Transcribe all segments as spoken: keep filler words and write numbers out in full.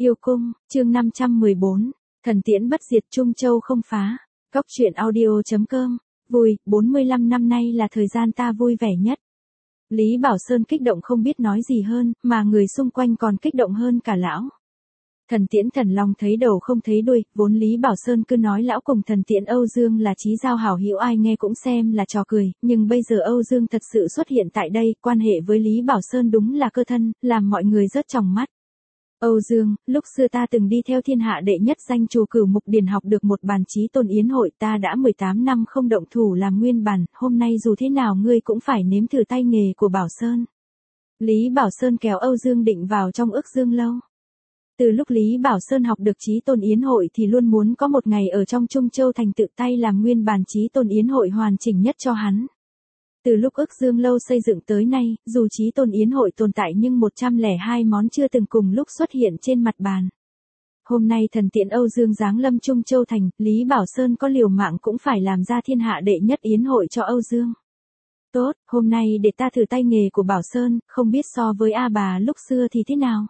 Yêu cung, chương năm trăm mười bốn, thần tiễn bất diệt Trung Châu không phá. Cốc truyện audio.com, vui, bốn mươi lăm năm nay là thời gian ta vui vẻ nhất. Lý Bảo Sơn kích động không biết nói gì hơn, mà người xung quanh còn kích động hơn cả lão. Thần tiễn thần long thấy đầu không thấy đuôi, vốn Lý Bảo Sơn cứ nói lão cùng thần tiễn Âu Dương là chí giao hảo hữu ai nghe cũng xem là trò cười, nhưng bây giờ Âu Dương thật sự xuất hiện tại đây, quan hệ với Lý Bảo Sơn đúng là cơ thân, làm mọi người rớt tròng mắt. Âu Dương, lúc xưa ta từng đi theo thiên hạ đệ nhất danh Trù Cửu Mục Điền học được một bàn chí tôn yến hội, ta đã mười tám năm không động thủ làm nguyên bản, hôm nay dù thế nào ngươi cũng phải nếm thử tay nghề của Bảo Sơn. Lý Bảo Sơn kéo Âu Dương định vào trong ức dương lâu. Từ lúc Lý Bảo Sơn học được chí tôn yến hội thì luôn muốn có một ngày ở trong Trung Châu thành tự tay làm nguyên bản chí tôn yến hội hoàn chỉnh nhất cho hắn. Từ lúc ức dương lâu xây dựng tới nay, dù chí tôn yến hội tồn tại nhưng một trăm lẻ hai món chưa từng cùng lúc xuất hiện trên mặt bàn. Hôm nay thần tiễn Âu Dương giáng lâm Trung Châu thành, Lý Bảo Sơn có liều mạng cũng phải làm ra thiên hạ đệ nhất yến hội cho Âu Dương. Tốt, hôm nay để ta thử tay nghề của Bảo Sơn, không biết so với A bà lúc xưa thì thế nào.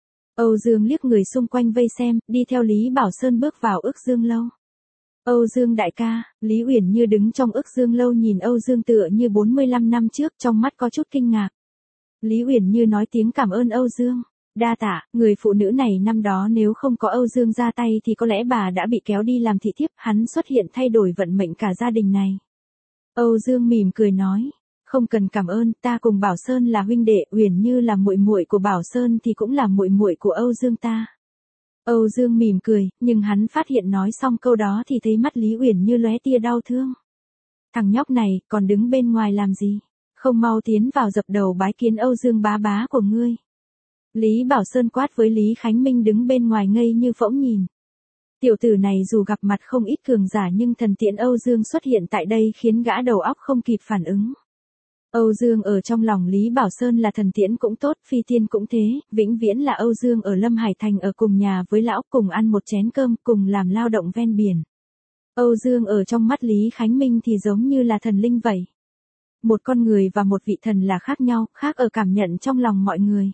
Âu Dương liếc người xung quanh vây xem, đi theo Lý Bảo Sơn bước vào ức dương lâu. Âu Dương đại ca, Lý Uyển Như đứng trong ức dương lâu nhìn Âu Dương tựa như bốn mươi lăm năm trước, trong mắt có chút kinh ngạc. Lý Uyển Như nói tiếng cảm ơn Âu Dương. Đa tạ, người phụ nữ này năm đó nếu không có Âu Dương ra tay thì có lẽ bà đã bị kéo đi làm thị thiếp, hắn xuất hiện thay đổi vận mệnh cả gia đình này. Âu Dương mỉm cười nói, không cần cảm ơn, ta cùng Bảo Sơn là huynh đệ, Uyển Như là muội muội của Bảo Sơn thì cũng là muội muội của Âu Dương ta. Âu Dương mỉm cười, nhưng hắn phát hiện nói xong câu đó thì thấy mắt Lý Uyển Như lóe tia đau thương. Thằng nhóc này, còn đứng bên ngoài làm gì? Không mau tiến vào dập đầu bái kiến Âu Dương bá bá của ngươi. Lý Bảo Sơn quát với Lý Khánh Minh đứng bên ngoài ngây như phỗng nhìn. Tiểu tử này dù gặp mặt không ít cường giả nhưng thần tiễn Âu Dương xuất hiện tại đây khiến gã đầu óc không kịp phản ứng. Âu Dương ở trong lòng Lý Bảo Sơn là thần tiễn cũng tốt, phi tiên cũng thế, vĩnh viễn là Âu Dương ở Lâm Hải Thành ở cùng nhà với lão, cùng ăn một chén cơm, cùng làm lao động ven biển. Âu Dương ở trong mắt Lý Khánh Minh thì giống như là thần linh vậy. Một con người và một vị thần là khác nhau, khác ở cảm nhận trong lòng mọi người.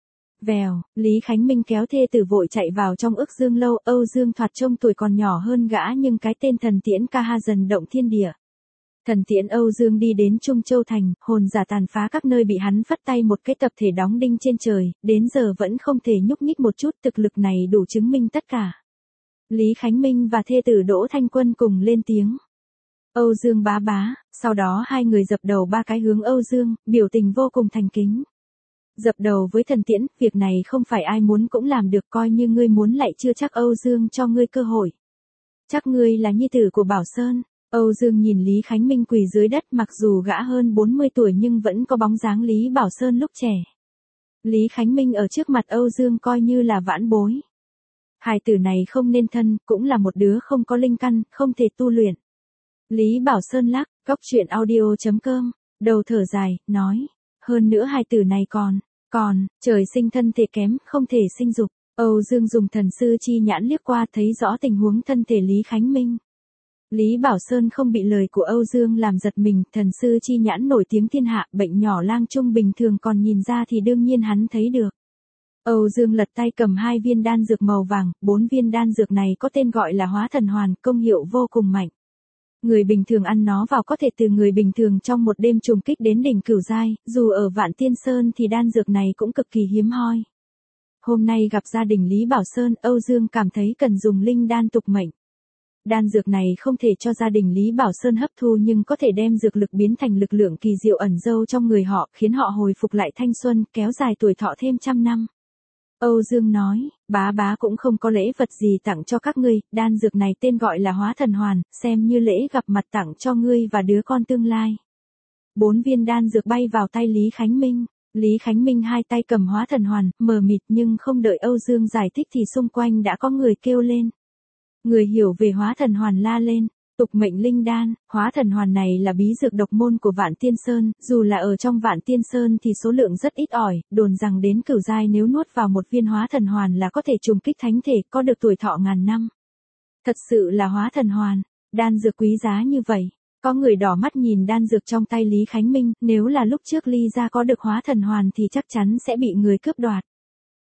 Vèo, Lý Khánh Minh kéo thê tử vội chạy vào trong ức dương lâu, Âu Dương thoạt trông tuổi còn nhỏ hơn gã nhưng cái tên thần tiễn ca ha dần động thiên địa. Thần tiễn Âu Dương đi đến Trung Châu Thành, hồn giả tàn phá các nơi bị hắn phất tay một cái tập thể đóng đinh trên trời, đến giờ vẫn không thể nhúc nhích một chút, thực lực này đủ chứng minh tất cả. Lý Khánh Minh và thê tử Đỗ Thanh Quân cùng lên tiếng. Âu Dương bá bá, sau đó hai người dập đầu ba cái hướng Âu Dương, biểu tình vô cùng thành kính. Dập đầu với thần tiễn, việc này không phải ai muốn cũng làm được, coi như ngươi muốn lại chưa chắc Âu Dương cho ngươi cơ hội. Chắc ngươi là nhi tử của Bảo Sơn. Âu Dương nhìn Lý Khánh Minh quỳ dưới đất, mặc dù gã hơn bốn mươi tuổi nhưng vẫn có bóng dáng Lý Bảo Sơn lúc trẻ. Lý Khánh Minh ở trước mặt Âu Dương coi như là vãn bối. Hài tử này không nên thân, cũng là một đứa không có linh căn, không thể tu luyện. Lý Bảo Sơn lắc, cốc truyện audio.com, đầu thở dài, nói, hơn nữa hài tử này còn, còn, trời sinh thân thể kém, không thể sinh dục. Âu Dương dùng thần sư chi nhãn liếc qua thấy rõ tình huống thân thể Lý Khánh Minh. Lý Bảo Sơn không bị lời của Âu Dương làm giật mình, thần sư chi nhãn nổi tiếng thiên hạ, bệnh nhỏ lang trung bình thường còn nhìn ra thì đương nhiên hắn thấy được. Âu Dương lật tay cầm hai viên đan dược màu vàng, bốn viên đan dược này có tên gọi là hóa thần hoàn, công hiệu vô cùng mạnh. Người bình thường ăn nó vào có thể từ người bình thường trong một đêm trùng kích đến đỉnh cửu giai, dù ở Vạn Tiên Sơn thì đan dược này cũng cực kỳ hiếm hoi. Hôm nay gặp gia đình Lý Bảo Sơn, Âu Dương cảm thấy cần dùng linh đan tục mệnh. Đan dược này không thể cho gia đình Lý Bảo Sơn hấp thu nhưng có thể đem dược lực biến thành lực lượng kỳ diệu ẩn dâu trong người họ, khiến họ hồi phục lại thanh xuân, kéo dài tuổi thọ thêm trăm năm. Âu Dương nói, bá bá cũng không có lễ vật gì tặng cho các ngươi, đan dược này tên gọi là hóa thần hoàn, xem như lễ gặp mặt tặng cho ngươi và đứa con tương lai. Bốn viên đan dược bay vào tay Lý Khánh Minh. Lý Khánh Minh hai tay cầm hóa thần hoàn, mờ mịt nhưng không đợi Âu Dương giải thích thì xung quanh đã có người kêu lên. Người hiểu về hóa thần hoàn la lên, tục mệnh linh đan, hóa thần hoàn này là bí dược độc môn của Vạn Tiên Sơn, dù là ở trong Vạn Tiên Sơn thì số lượng rất ít ỏi, đồn rằng đến cửu giai nếu nuốt vào một viên hóa thần hoàn là có thể trùng kích thánh thể, có được tuổi thọ ngàn năm. Thật sự là hóa thần hoàn, đan dược quý giá như vậy. Có người đỏ mắt nhìn đan dược trong tay Lý Khánh Minh, nếu là lúc trước Ly gia có được hóa thần hoàn thì chắc chắn sẽ bị người cướp đoạt.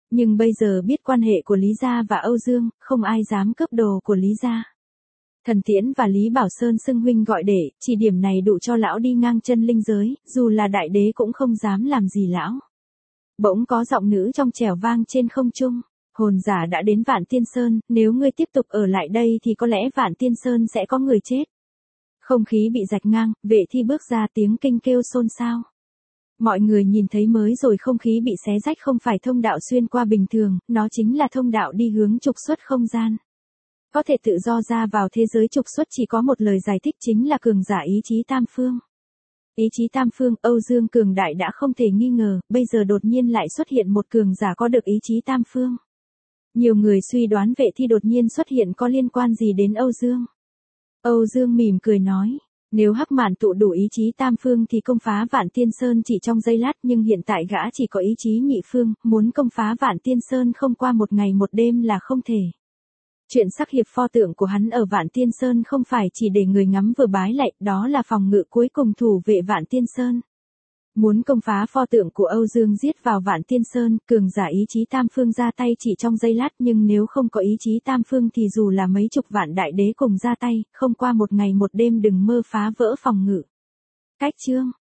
Nhưng bây giờ biết quan hệ của Lý Gia và Âu Dương, không ai dám cướp đồ của Lý Gia. Thần Tiễn và Lý Bảo Sơn xưng huynh gọi đệ, chỉ điểm này đủ cho lão đi ngang chân linh giới, dù là đại đế cũng không dám làm gì lão. Bỗng có giọng nữ trong trẻo vang trên không trung. Hồn giả đã đến Vạn Tiên Sơn, nếu ngươi tiếp tục ở lại đây thì có lẽ Vạn Tiên Sơn sẽ có người chết. Không khí bị rạch ngang, vệ thi bước ra tiếng kinh kêu xôn xao. Mọi người nhìn thấy mới rồi không khí bị xé rách không phải thông đạo xuyên qua bình thường, nó chính là thông đạo đi hướng trục xuất không gian. Có thể tự do ra vào thế giới trục xuất chỉ có một lời giải thích chính là cường giả ý chí tam phương. Ý chí tam phương, Âu Dương cường đại đã không thể nghi ngờ, bây giờ đột nhiên lại xuất hiện một cường giả có được ý chí tam phương. Nhiều người suy đoán vệ thi đột nhiên xuất hiện có liên quan gì đến Âu Dương. Âu Dương mỉm cười nói, nếu Hắc Mạn tụ đủ ý chí tam phương thì công phá Vạn Tiên Sơn chỉ trong giây lát, nhưng hiện tại gã chỉ có ý chí nhị phương, muốn công phá Vạn Tiên Sơn không qua một ngày một đêm là không thể. Chuyện sắc hiệp pho tượng của hắn ở Vạn Tiên Sơn không phải chỉ để người ngắm vừa bái lạy, đó là phòng ngự cuối cùng thủ vệ Vạn Tiên Sơn. Muốn công phá pho tượng của Âu Dương giết vào Vạn Tiên Sơn, cường giả ý chí tam phương ra tay chỉ trong giây lát, nhưng nếu không có ý chí tam phương thì dù là mấy chục vạn đại đế cùng ra tay, không qua một ngày một đêm đừng mơ phá vỡ phòng ngự. Cách chương